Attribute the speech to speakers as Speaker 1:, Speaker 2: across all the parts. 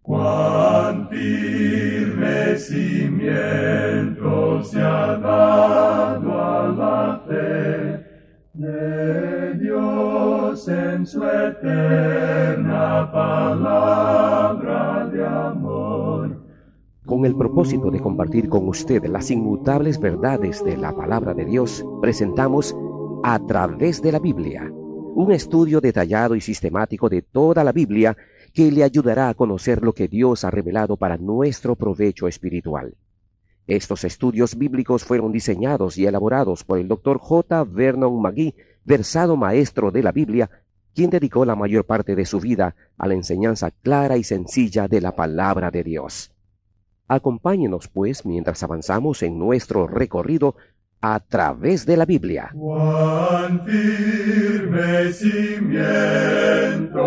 Speaker 1: Cuán firme cimiento se ha dado a la fe de Dios en su eterna palabra de amor.
Speaker 2: Con el propósito de compartir con usted las inmutables verdades de la palabra de Dios, presentamos A Través de la Biblia, un estudio detallado y sistemático de toda la Biblia que le ayudará a conocer lo que Dios ha revelado para nuestro provecho espiritual. Estos estudios bíblicos fueron diseñados y elaborados por el Dr. J. Vernon McGee, versado maestro de la Biblia, quien dedicó la mayor parte de su vida a la enseñanza clara y sencilla de la palabra de Dios. Acompáñenos, pues, mientras avanzamos en nuestro recorrido a través de la Biblia.
Speaker 1: Cuán firme cimiento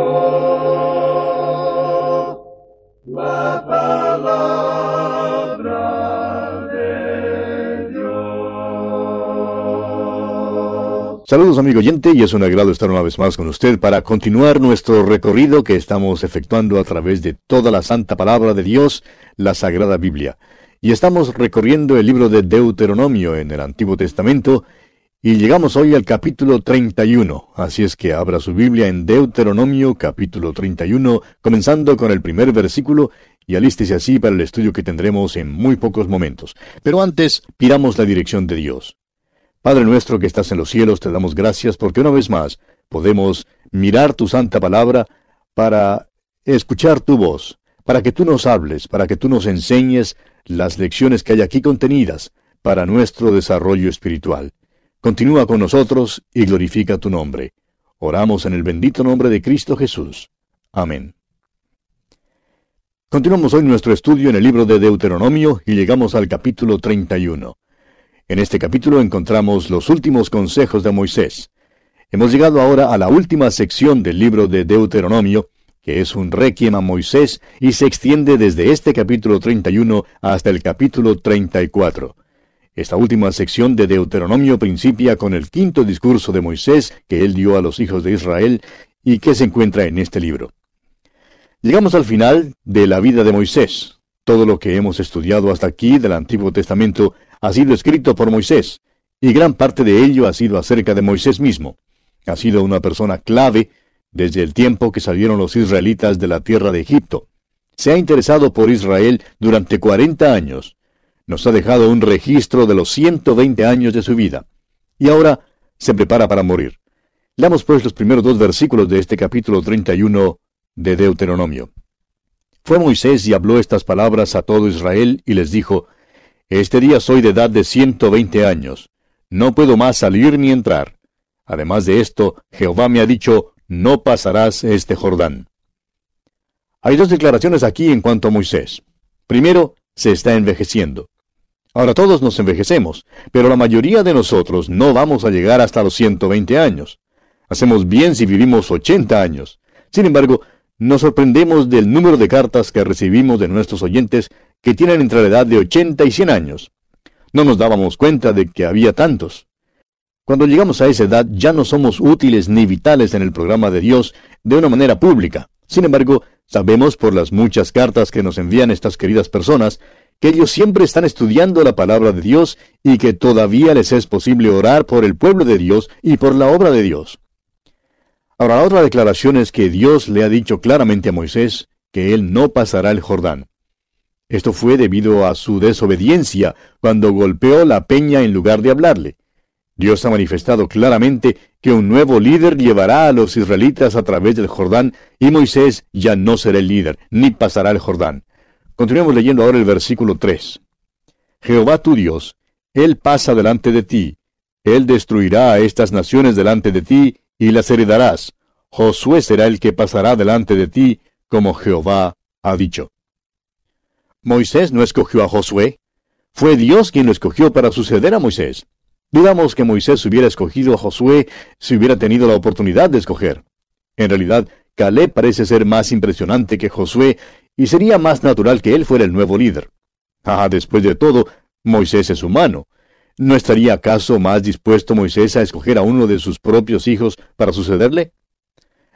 Speaker 1: la palabra de Dios.
Speaker 3: Saludos, amigo oyente, y es un agrado estar una vez más con usted para continuar nuestro recorrido que estamos efectuando a través de toda la santa palabra de Dios, la Sagrada Biblia. Y estamos recorriendo el libro de Deuteronomio en el Antiguo Testamento, y llegamos hoy al capítulo 31. Así es que abra su Biblia en Deuteronomio, capítulo 31, comenzando con el primer versículo, y alístese así para el estudio que tendremos en muy pocos momentos. Pero antes, pidamos la dirección de Dios. Padre nuestro que estás en los cielos, te damos gracias porque una vez más podemos mirar tu santa palabra para escuchar tu voz, para que tú nos hables, para que tú nos enseñes las lecciones que hay aquí contenidas para nuestro desarrollo espiritual. Continúa con nosotros y glorifica tu nombre. Oramos en el bendito nombre de Cristo Jesús. Amén. Continuamos hoy nuestro estudio en el libro de Deuteronomio y llegamos al capítulo 31. En este capítulo encontramos los últimos consejos de Moisés. Hemos llegado ahora a la última sección del libro de Deuteronomio, que es un requiem a Moisés y se extiende desde este capítulo 31 hasta el capítulo 34. Esta última sección de Deuteronomio principia con el quinto discurso de Moisés que él dio a los hijos de Israel y que se encuentra en este libro. Llegamos al final de la vida de Moisés. Todo lo que hemos estudiado hasta aquí del Antiguo Testamento ha sido escrito por Moisés, y gran parte de ello ha sido acerca de Moisés mismo. Ha sido una persona clave desde el tiempo que salieron los israelitas de la tierra de Egipto. Se ha interesado por Israel durante 40 años. Nos ha dejado un registro de los 120 años de su vida. Y ahora se prepara para morir. Leamos pues los primeros 2 versículos de este capítulo 31 de Deuteronomio. Fue Moisés y habló estas palabras a todo Israel y les dijo: Este día soy de edad de 120 años. No puedo más salir ni entrar. Además de esto, Jehová me ha dicho: no pasarás este Jordán. Hay 2 declaraciones aquí en cuanto a Moisés. Primero, se está envejeciendo. Ahora todos nos envejecemos, pero la mayoría de nosotros no vamos a llegar hasta los 120 años. Hacemos bien si vivimos 80 años. Sin embargo, nos sorprendemos del número de cartas que recibimos de nuestros oyentes que tienen entre la edad de 80 y 100 años. No nos dábamos cuenta de que había tantos. Cuando llegamos a esa edad ya no somos útiles ni vitales en el programa de Dios de una manera pública. Sin embargo, sabemos por las muchas cartas que nos envían estas queridas personas que ellos siempre están estudiando la palabra de Dios y que todavía les es posible orar por el pueblo de Dios y por la obra de Dios. Ahora, la otra declaración es que Dios le ha dicho claramente a Moisés que él no pasará el Jordán. Esto fue debido a su desobediencia cuando golpeó la peña en lugar de hablarle. Dios ha manifestado claramente que un nuevo líder llevará a los israelitas a través del Jordán y Moisés ya no será el líder, ni pasará el Jordán. Continuemos leyendo ahora el versículo 3. Jehová tu Dios, Él pasa delante de ti. Él destruirá a estas naciones delante de ti y las heredarás. Josué será el que pasará delante de ti, como Jehová ha dicho. Moisés no escogió a Josué. Fue Dios quien lo escogió para suceder a Moisés. Dudamos que Moisés hubiera escogido a Josué si hubiera tenido la oportunidad de escoger. En realidad, Caleb parece ser más impresionante que Josué y sería más natural que él fuera el nuevo líder. Después de todo, Moisés es humano. ¿No estaría acaso más dispuesto Moisés a escoger a uno de sus propios hijos para sucederle?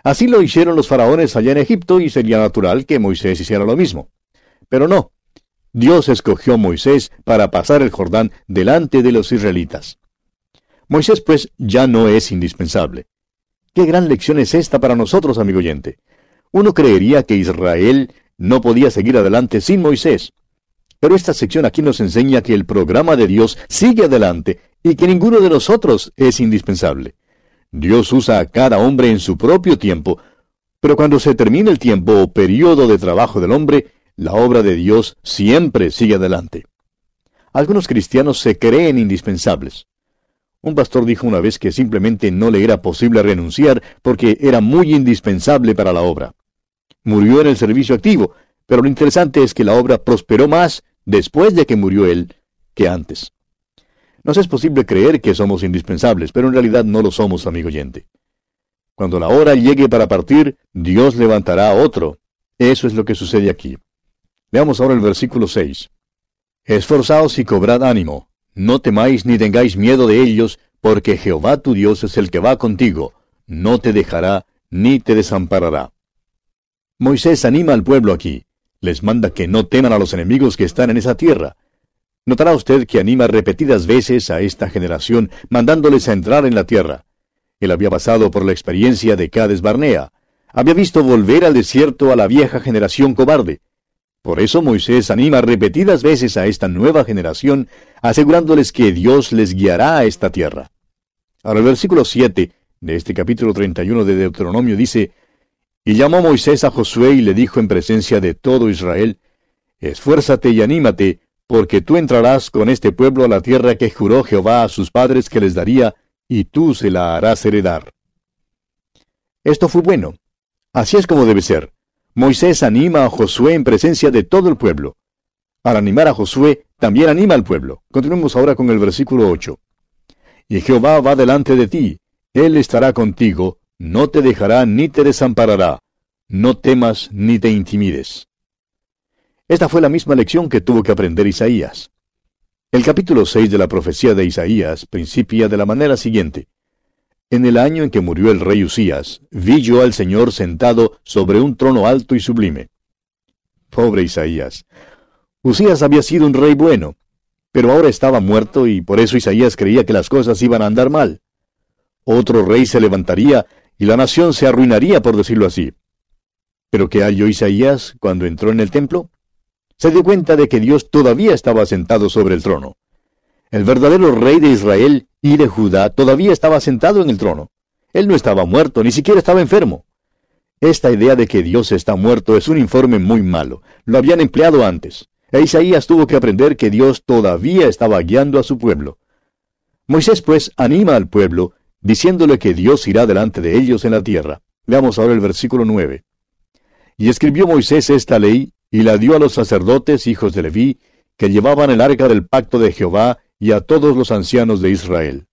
Speaker 3: Así lo hicieron los faraones allá en Egipto y sería natural que Moisés hiciera lo mismo. Pero no. Dios escogió a Moisés para pasar el Jordán delante de los israelitas. Moisés, pues, ya no es indispensable. Qué gran lección es esta para nosotros, amigo oyente. Uno creería que Israel no podía seguir adelante sin Moisés. Pero esta sección aquí nos enseña que el programa de Dios sigue adelante y que ninguno de nosotros es indispensable. Dios usa a cada hombre en su propio tiempo, pero cuando se termina el tiempo o periodo de trabajo del hombre, la obra de Dios siempre sigue adelante. Algunos cristianos se creen indispensables. Un pastor dijo una vez que simplemente no le era posible renunciar porque era muy indispensable para la obra. Murió en el servicio activo, pero lo interesante es que la obra prosperó más después de que murió él que antes. Nos es posible creer que somos indispensables, pero en realidad no lo somos, amigo oyente. Cuando la hora llegue para partir, Dios levantará a otro. Eso es lo que sucede aquí. Veamos ahora el versículo 6. Esforzaos y cobrad ánimo. No temáis ni tengáis miedo de ellos, porque Jehová tu Dios es el que va contigo. No te dejará ni te desamparará. Moisés anima al pueblo aquí. Les manda que no teman a los enemigos que están en esa tierra. Notará usted que anima repetidas veces a esta generación, mandándoles a entrar en la tierra. Él había pasado por la experiencia de Cades Barnea. Había visto volver al desierto a la vieja generación cobarde. Por eso Moisés anima repetidas veces a esta nueva generación, asegurándoles que Dios les guiará a esta tierra. Ahora el versículo 7 de este capítulo 31 de Deuteronomio dice: Y llamó Moisés a Josué y le dijo en presencia de todo Israel: Esfuérzate y anímate, porque tú entrarás con este pueblo a la tierra que juró Jehová a sus padres que les daría, y tú se la harás heredar. Esto fue bueno. Así es como debe ser. Moisés anima a Josué en presencia de todo el pueblo. Al animar a Josué, también anima al pueblo. Continuemos ahora con el versículo 8. Y Jehová va delante de ti, Él estará contigo, no te dejará ni te desamparará. No temas ni te intimides. Esta fue la misma lección que tuvo que aprender Isaías. El capítulo 6 de la profecía de Isaías principia de la manera siguiente. En el año en que murió el rey Usías, vi yo al Señor sentado sobre un trono alto y sublime. Pobre Isaías. Usías había sido un rey bueno, pero ahora estaba muerto y por eso Isaías creía que las cosas iban a andar mal. Otro rey se levantaría y la nación se arruinaría, por decirlo así. ¿Pero qué halló Isaías cuando entró en el templo? Se dio cuenta de que Dios todavía estaba sentado sobre el trono. El verdadero rey de Israel y de Judá todavía estaba sentado en el trono. Él no estaba muerto, ni siquiera estaba enfermo. Esta idea de que Dios está muerto es un informe muy malo. Lo habían empleado antes. E Isaías tuvo que aprender que Dios todavía estaba guiando a su pueblo. Moisés, pues, anima al pueblo, diciéndole que Dios irá delante de ellos en la tierra. Veamos ahora el versículo 9. Y escribió Moisés esta ley, y la dio a los sacerdotes, hijos de Leví, que llevaban el arca del pacto de Jehová, y a todos los ancianos de Israel.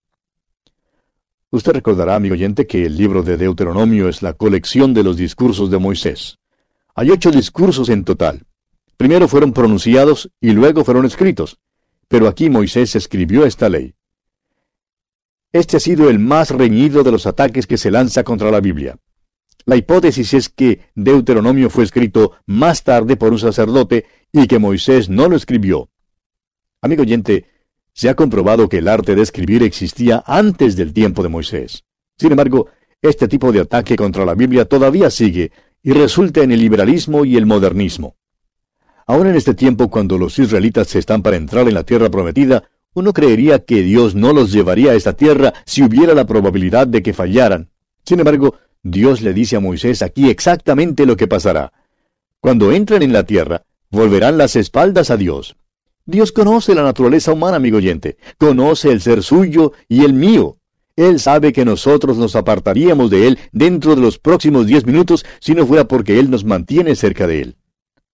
Speaker 3: Usted recordará, amigo oyente, que el libro de Deuteronomio es la colección de los discursos de Moisés. Hay 8 discursos en total. Primero fueron pronunciados y luego fueron escritos. Pero aquí Moisés escribió esta ley. Este ha sido el más reñido de los ataques que se lanza contra la Biblia. La hipótesis es que Deuteronomio fue escrito más tarde por un sacerdote y que Moisés no lo escribió. Amigo oyente, se ha comprobado que el arte de escribir existía antes del tiempo de Moisés. Sin embargo, este tipo de ataque contra la Biblia todavía sigue y resulta en el liberalismo y el modernismo. Ahora en este tiempo, cuando los israelitas se están para entrar en la tierra prometida, uno creería que Dios no los llevaría a esta tierra si hubiera la probabilidad de que fallaran. Sin embargo, Dios le dice a Moisés aquí exactamente lo que pasará. Cuando entren en la tierra, volverán las espaldas a Dios. Dios conoce la naturaleza humana, amigo oyente. Conoce el ser suyo y el mío. Él sabe que nosotros nos apartaríamos de Él dentro de los próximos 10 minutos si no fuera porque Él nos mantiene cerca de Él.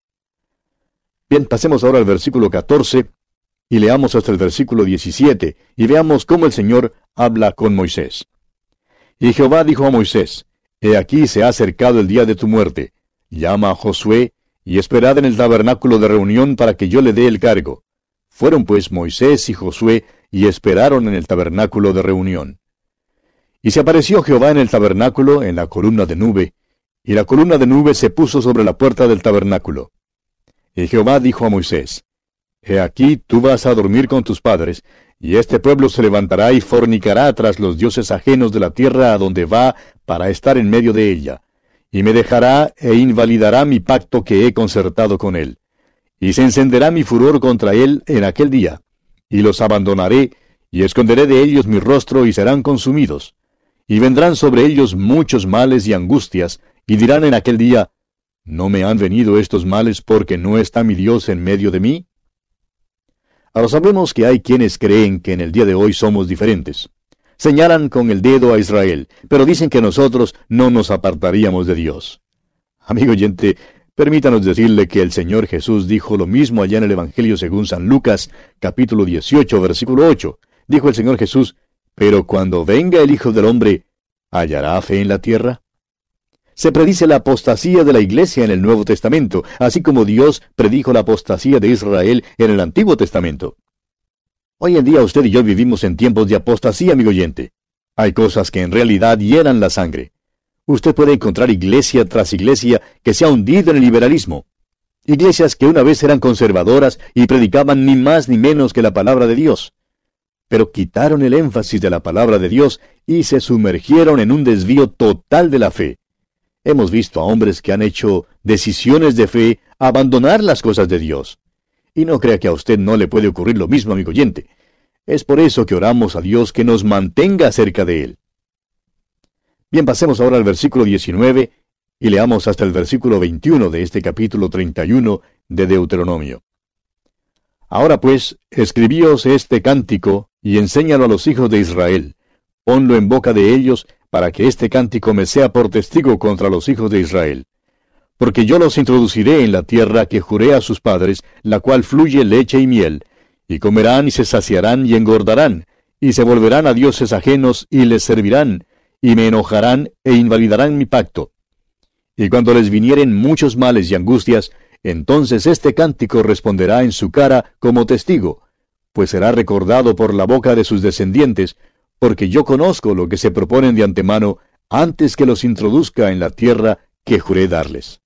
Speaker 3: Bien, pasemos ahora al versículo 14 y leamos hasta el versículo 17 y veamos cómo el Señor habla con Moisés. Y Jehová dijo a Moisés: He aquí se ha acercado el día de tu muerte. Llama a Josué y esperad en el tabernáculo de reunión para que yo le dé el cargo. Fueron pues Moisés y Josué y esperaron en el tabernáculo de reunión. Y se apareció Jehová en el tabernáculo en la columna de nube, y la columna de nube se puso sobre la puerta del tabernáculo. Y Jehová dijo a Moisés, He aquí tú vas a dormir con tus padres, y este pueblo se levantará y fornicará tras los dioses ajenos de la tierra a donde va para estar en medio de ella, y me dejará e invalidará mi pacto que he concertado con él. Y se encenderá mi furor contra él en aquel día, y los abandonaré, y esconderé de ellos mi rostro, y serán consumidos. Y vendrán sobre ellos muchos males y angustias, y dirán en aquel día, ¿no me han venido estos males porque no está mi Dios en medio de mí? Ahora sabemos que hay quienes creen que en el día de hoy somos diferentes. Señalan con el dedo a Israel, pero dicen que nosotros no nos apartaríamos de Dios. Amigo oyente, permítanos decirle que el Señor Jesús dijo lo mismo allá en el Evangelio según San Lucas, capítulo 18, versículo 8. Dijo el Señor Jesús, pero cuando venga el Hijo del Hombre, ¿hallará fe en la tierra? Se predice la apostasía de la iglesia en el Nuevo Testamento, así como Dios predijo la apostasía de Israel en el Antiguo Testamento. Hoy en día usted y yo vivimos en tiempos de apostasía, amigo oyente. Hay cosas que en realidad hieran la sangre. Usted puede encontrar iglesia tras iglesia que se ha hundido en el liberalismo. Iglesias que una vez eran conservadoras y predicaban ni más ni menos que la palabra de Dios. Pero quitaron el énfasis de la palabra de Dios y se sumergieron en un desvío total de la fe. Hemos visto a hombres que han hecho decisiones de fe abandonar las cosas de Dios. Y no crea que a usted no le puede ocurrir lo mismo, amigo oyente. Es por eso que oramos a Dios que nos mantenga cerca de Él. Bien, pasemos ahora al versículo 19 y leamos hasta el versículo 21 de este capítulo 31 de Deuteronomio. Ahora pues, escribíos este cántico y enséñalo a los hijos de Israel. Ponlo en boca de ellos, para que este cántico me sea por testigo contra los hijos de Israel. Porque yo los introduciré en la tierra que juré a sus padres, la cual fluye leche y miel, y comerán y se saciarán y engordarán, y se volverán a dioses ajenos y les servirán, y me enojarán e invalidarán mi pacto. Y cuando les vinieren muchos males y angustias, entonces este cántico responderá en su cara como testigo, pues será recordado por la boca de sus descendientes, porque yo conozco lo que se proponen de antemano antes que los introduzca en la tierra que juré darles.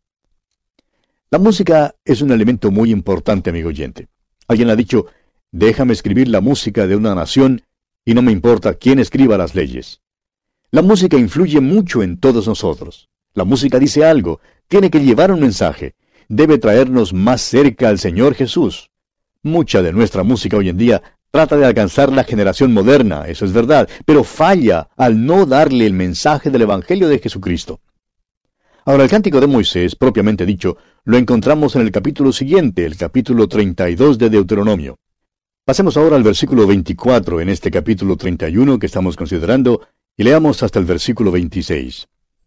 Speaker 3: La música es un elemento muy importante, amigo oyente. Alguien ha dicho, déjame escribir la música de una nación y no me importa quién escriba las leyes. La música influye mucho en todos nosotros. La música dice algo, tiene que llevar un mensaje, debe traernos más cerca al Señor Jesús. Mucha de nuestra música hoy en día trata de alcanzar la generación moderna, eso es verdad, pero falla al no darle el mensaje del Evangelio de Jesucristo. Ahora, el cántico de Moisés, propiamente dicho, lo encontramos en el capítulo siguiente, el capítulo 32 de Deuteronomio. Pasemos ahora al versículo 24 en este capítulo 31 que estamos considerando, y leamos hasta el versículo 26.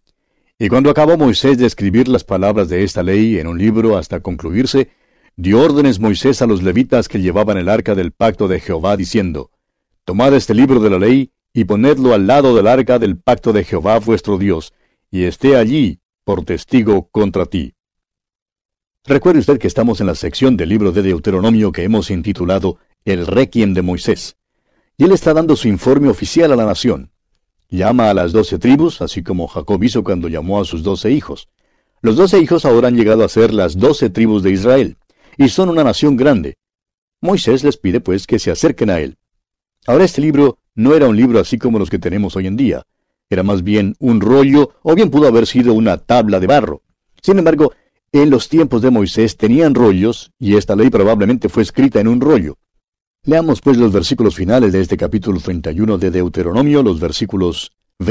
Speaker 3: Y cuando acabó Moisés de escribir las palabras de esta ley en un libro hasta concluirse, dio órdenes Moisés a los levitas que llevaban el arca del pacto de Jehová, diciendo, Tomad este libro de la ley, y ponedlo al lado del arca del pacto de Jehová vuestro Dios, y esté allí por testigo contra ti. Recuerde usted que estamos en la sección del libro de Deuteronomio que hemos intitulado El Requiem de Moisés, y él está dando su informe oficial a la nación. Llama a las 12 tribus, así como Jacob hizo cuando llamó a sus 12 hijos. Los 12 hijos ahora han llegado a ser las 12 tribus de Israel, y son una nación grande. Moisés les pide pues que se acerquen a él. Ahora este libro no era un libro así como los que tenemos hoy en día. Era más bien un rollo, o bien pudo haber sido una tabla de barro. Sin embargo, en los tiempos de Moisés tenían rollos, y esta ley probablemente fue escrita en un rollo. Leamos pues los versículos finales de este capítulo 31 de Deuteronomio, los versículos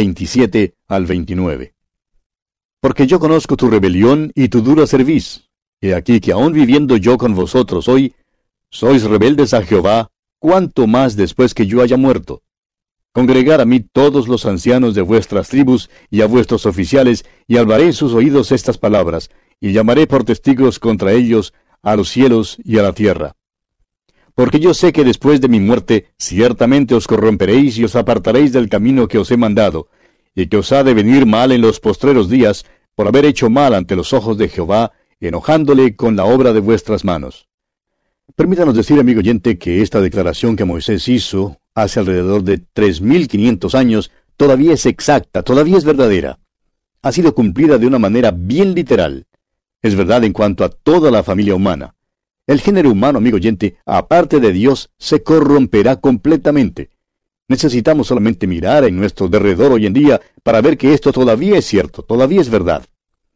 Speaker 3: 27 al 29. Porque yo conozco tu rebelión y tu dura cerviz. He aquí que aun viviendo yo con vosotros hoy, sois rebeldes a Jehová, cuánto más después que yo haya muerto. Congregar a mí todos los ancianos de vuestras tribus y a vuestros oficiales, y hablaré en sus oídos estas palabras, y llamaré por testigos contra ellos a los cielos y a la tierra. Porque yo sé que después de mi muerte ciertamente os corromperéis y os apartaréis del camino que os he mandado, y que os ha de venir mal en los postreros días, por haber hecho mal ante los ojos de Jehová, enojándole con la obra de vuestras manos. Permítanos decir, amigo oyente, que esta declaración que Moisés hizo hace alrededor de 3.500 años todavía es exacta, todavía es verdadera. ha sido cumplida de una manera bien literal. Es verdad en cuanto a toda la familia humana. El género humano, amigo oyente, aparte de Dios, se corromperá completamente. Necesitamos solamente mirar en nuestro derredor hoy en día para ver que esto todavía es cierto, todavía es verdad.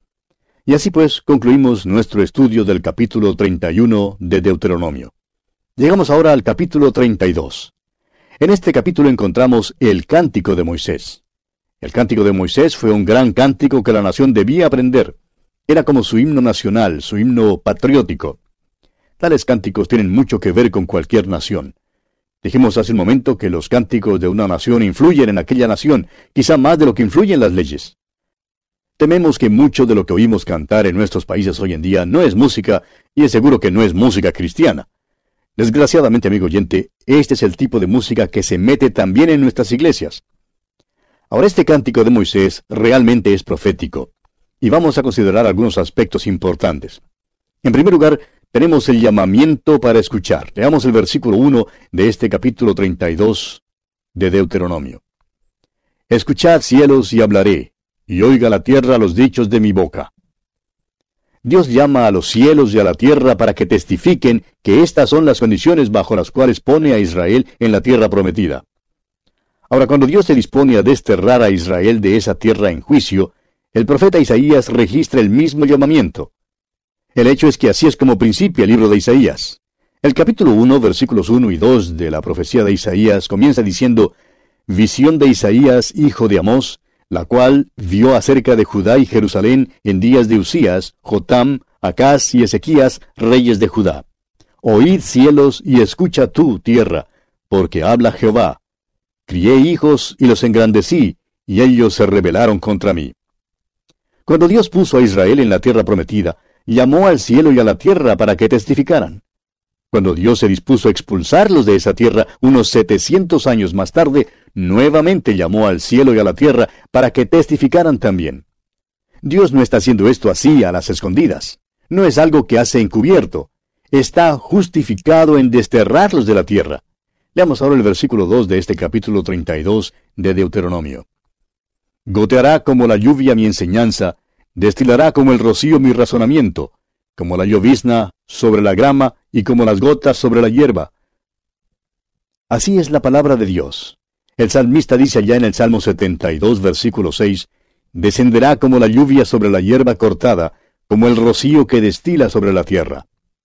Speaker 3: Y así pues, concluimos nuestro estudio del capítulo 31 de Deuteronomio. Llegamos ahora al capítulo 32. En este capítulo encontramos el Cántico de Moisés. El Cántico de Moisés fue un gran cántico que la nación debía aprender. Era como su himno nacional, su himno patriótico. Tales cánticos tienen mucho que ver con cualquier nación. Dijimos hace un momento que los cánticos de una nación influyen en aquella nación, quizá más de lo que influyen las leyes. Tememos que mucho de lo que oímos cantar en nuestros países hoy en día no es música, y es seguro que no es música cristiana. Desgraciadamente, amigo oyente, este es el tipo de música que se mete también en nuestras iglesias. Ahora, este cántico de Moisés realmente es profético, y vamos a considerar algunos aspectos importantes. En primer lugar, tenemos el llamamiento para escuchar. Leamos el versículo 1 de este capítulo 32 de Deuteronomio. Escuchad, cielos, y hablaré, y oiga la tierra los dichos de mi boca. Dios llama a los cielos y a la tierra para que testifiquen que estas son las condiciones bajo las cuales pone a Israel en la tierra prometida. Ahora, cuando Dios se dispone a desterrar a Israel de esa tierra en juicio, el profeta Isaías registra el mismo llamamiento. El hecho es que así es como principia el libro de Isaías. El capítulo 1, versículos 1 y 2 de la profecía de Isaías comienza diciendo: visión de Isaías, hijo de Amós, la cual vio acerca de Judá y Jerusalén en días de Usías, Jotam, Acaz y Ezequías, reyes de Judá. Oíd, cielos, y escucha tú, tierra, porque habla Jehová. Crié hijos y los engrandecí, y ellos se rebelaron contra mí. Cuando Dios puso a Israel en la tierra prometida, llamó al cielo y a la tierra para que testificaran. Cuando Dios se dispuso a expulsarlos de esa tierra unos 700 años más tarde, nuevamente llamó al cielo y a la tierra para que testificaran también. Dios no está haciendo esto así a las escondidas. No es algo que hace encubierto. Está justificado en desterrarlos de la tierra. Leamos ahora el versículo 2 de este capítulo 32 de Deuteronomio. Goteará como la lluvia mi enseñanza, destilará como el rocío mi razonamiento, como la llovizna sobre la grama y como las gotas sobre la hierba. Así es la palabra de Dios. El salmista dice allá en el Salmo 72, versículo 6, descenderá como la lluvia sobre la hierba cortada, como el rocío que destila sobre la tierra.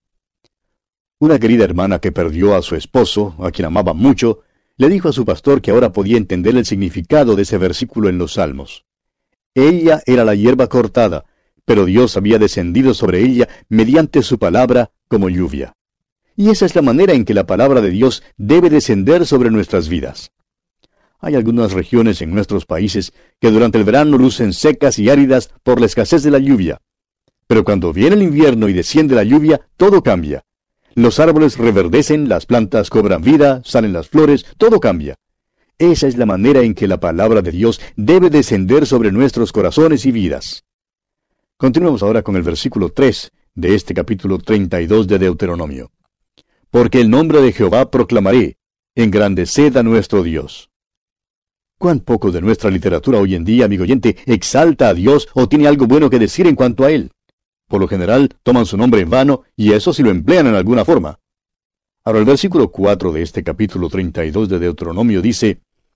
Speaker 3: Una querida hermana que perdió a su esposo, a quien amaba mucho, le dijo a su pastor que ahora podía entender el significado de ese versículo en los Salmos. Ella era la hierba cortada, pero Dios había descendido sobre ella mediante su palabra como lluvia. Y esa es la manera en que la palabra de Dios debe descender sobre nuestras vidas. Hay algunas regiones en nuestros países que durante el verano lucen secas y áridas por la escasez de la lluvia. Pero cuando viene el invierno y desciende la lluvia, todo cambia. Los árboles reverdecen, las plantas cobran vida, salen las flores, todo cambia. Esa es la manera en que la palabra de Dios debe descender sobre nuestros corazones y vidas. Continuemos ahora con el versículo 3 de este capítulo 32 de Deuteronomio. Porque el nombre de Jehová proclamaré, engrandeced a nuestro Dios. ¿Cuán poco de nuestra literatura hoy en día, amigo oyente, exalta a Dios o tiene algo bueno que decir en cuanto a Él? Por lo general, toman su nombre en vano, y eso sí lo emplean en alguna forma. Ahora, el versículo 4 de este capítulo 32 de Deuteronomio dice: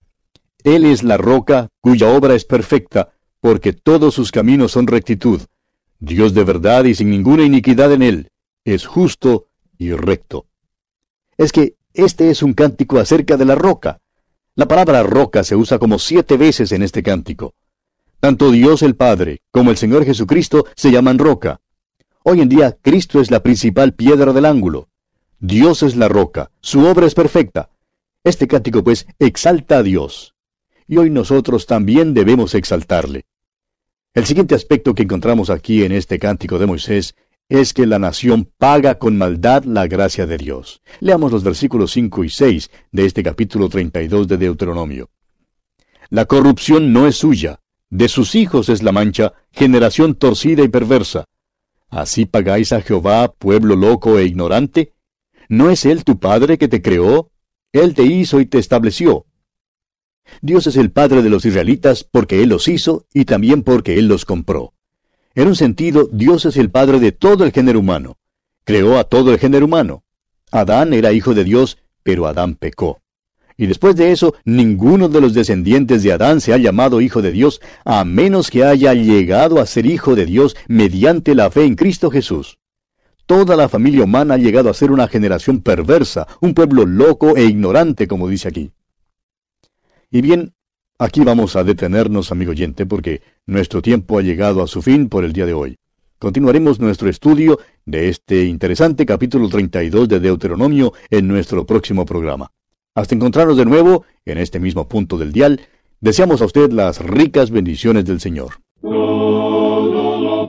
Speaker 3: Él es la roca, cuya obra es perfecta, porque todos sus caminos son rectitud. Dios de verdad y sin ninguna iniquidad en Él. Es justo y recto. Es que este es un cántico acerca de la roca. La palabra roca se usa como 7 veces en este cántico. Tanto Dios el Padre como el Señor Jesucristo se llaman roca. Hoy en día, Cristo es la principal piedra del ángulo. Dios es la roca, su obra es perfecta. Este cántico, pues, exalta a Dios. Y hoy nosotros también debemos exaltarle. El siguiente aspecto que encontramos aquí en este cántico de Moisés es que la nación paga con maldad la gracia de Dios. Leamos los versículos 5 y 6 de este capítulo 32 de Deuteronomio. La corrupción no es suya, de sus hijos es la mancha, generación torcida y perversa. ¿Así pagáis a Jehová, pueblo loco e ignorante? ¿No es Él tu Padre que te creó? Él te hizo y te estableció. Dios es el Padre de los israelitas porque Él los hizo y también porque Él los compró. En un sentido, Dios es el Padre de todo el género humano. Creó a todo el género humano. Adán era hijo de Dios, pero Adán pecó. Y después de eso, ninguno de los descendientes de Adán se ha llamado hijo de Dios, a menos que haya llegado a ser hijo de Dios mediante la fe en Cristo Jesús. Toda la familia humana ha llegado a ser una generación perversa, un pueblo loco e ignorante, como dice aquí. Y bien, aquí vamos a detenernos, amigo oyente, porque nuestro tiempo ha llegado a su fin por el día de hoy. Continuaremos nuestro estudio de este interesante capítulo 32 de Deuteronomio en nuestro próximo programa. Hasta encontrarnos de nuevo en este mismo punto del dial, deseamos a usted las ricas bendiciones del Señor.
Speaker 1: Todo lo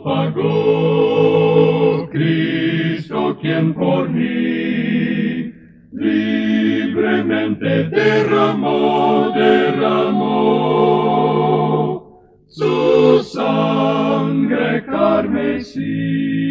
Speaker 1: pagó Cristo, quien por mí libremente derramó su sangre carmesí.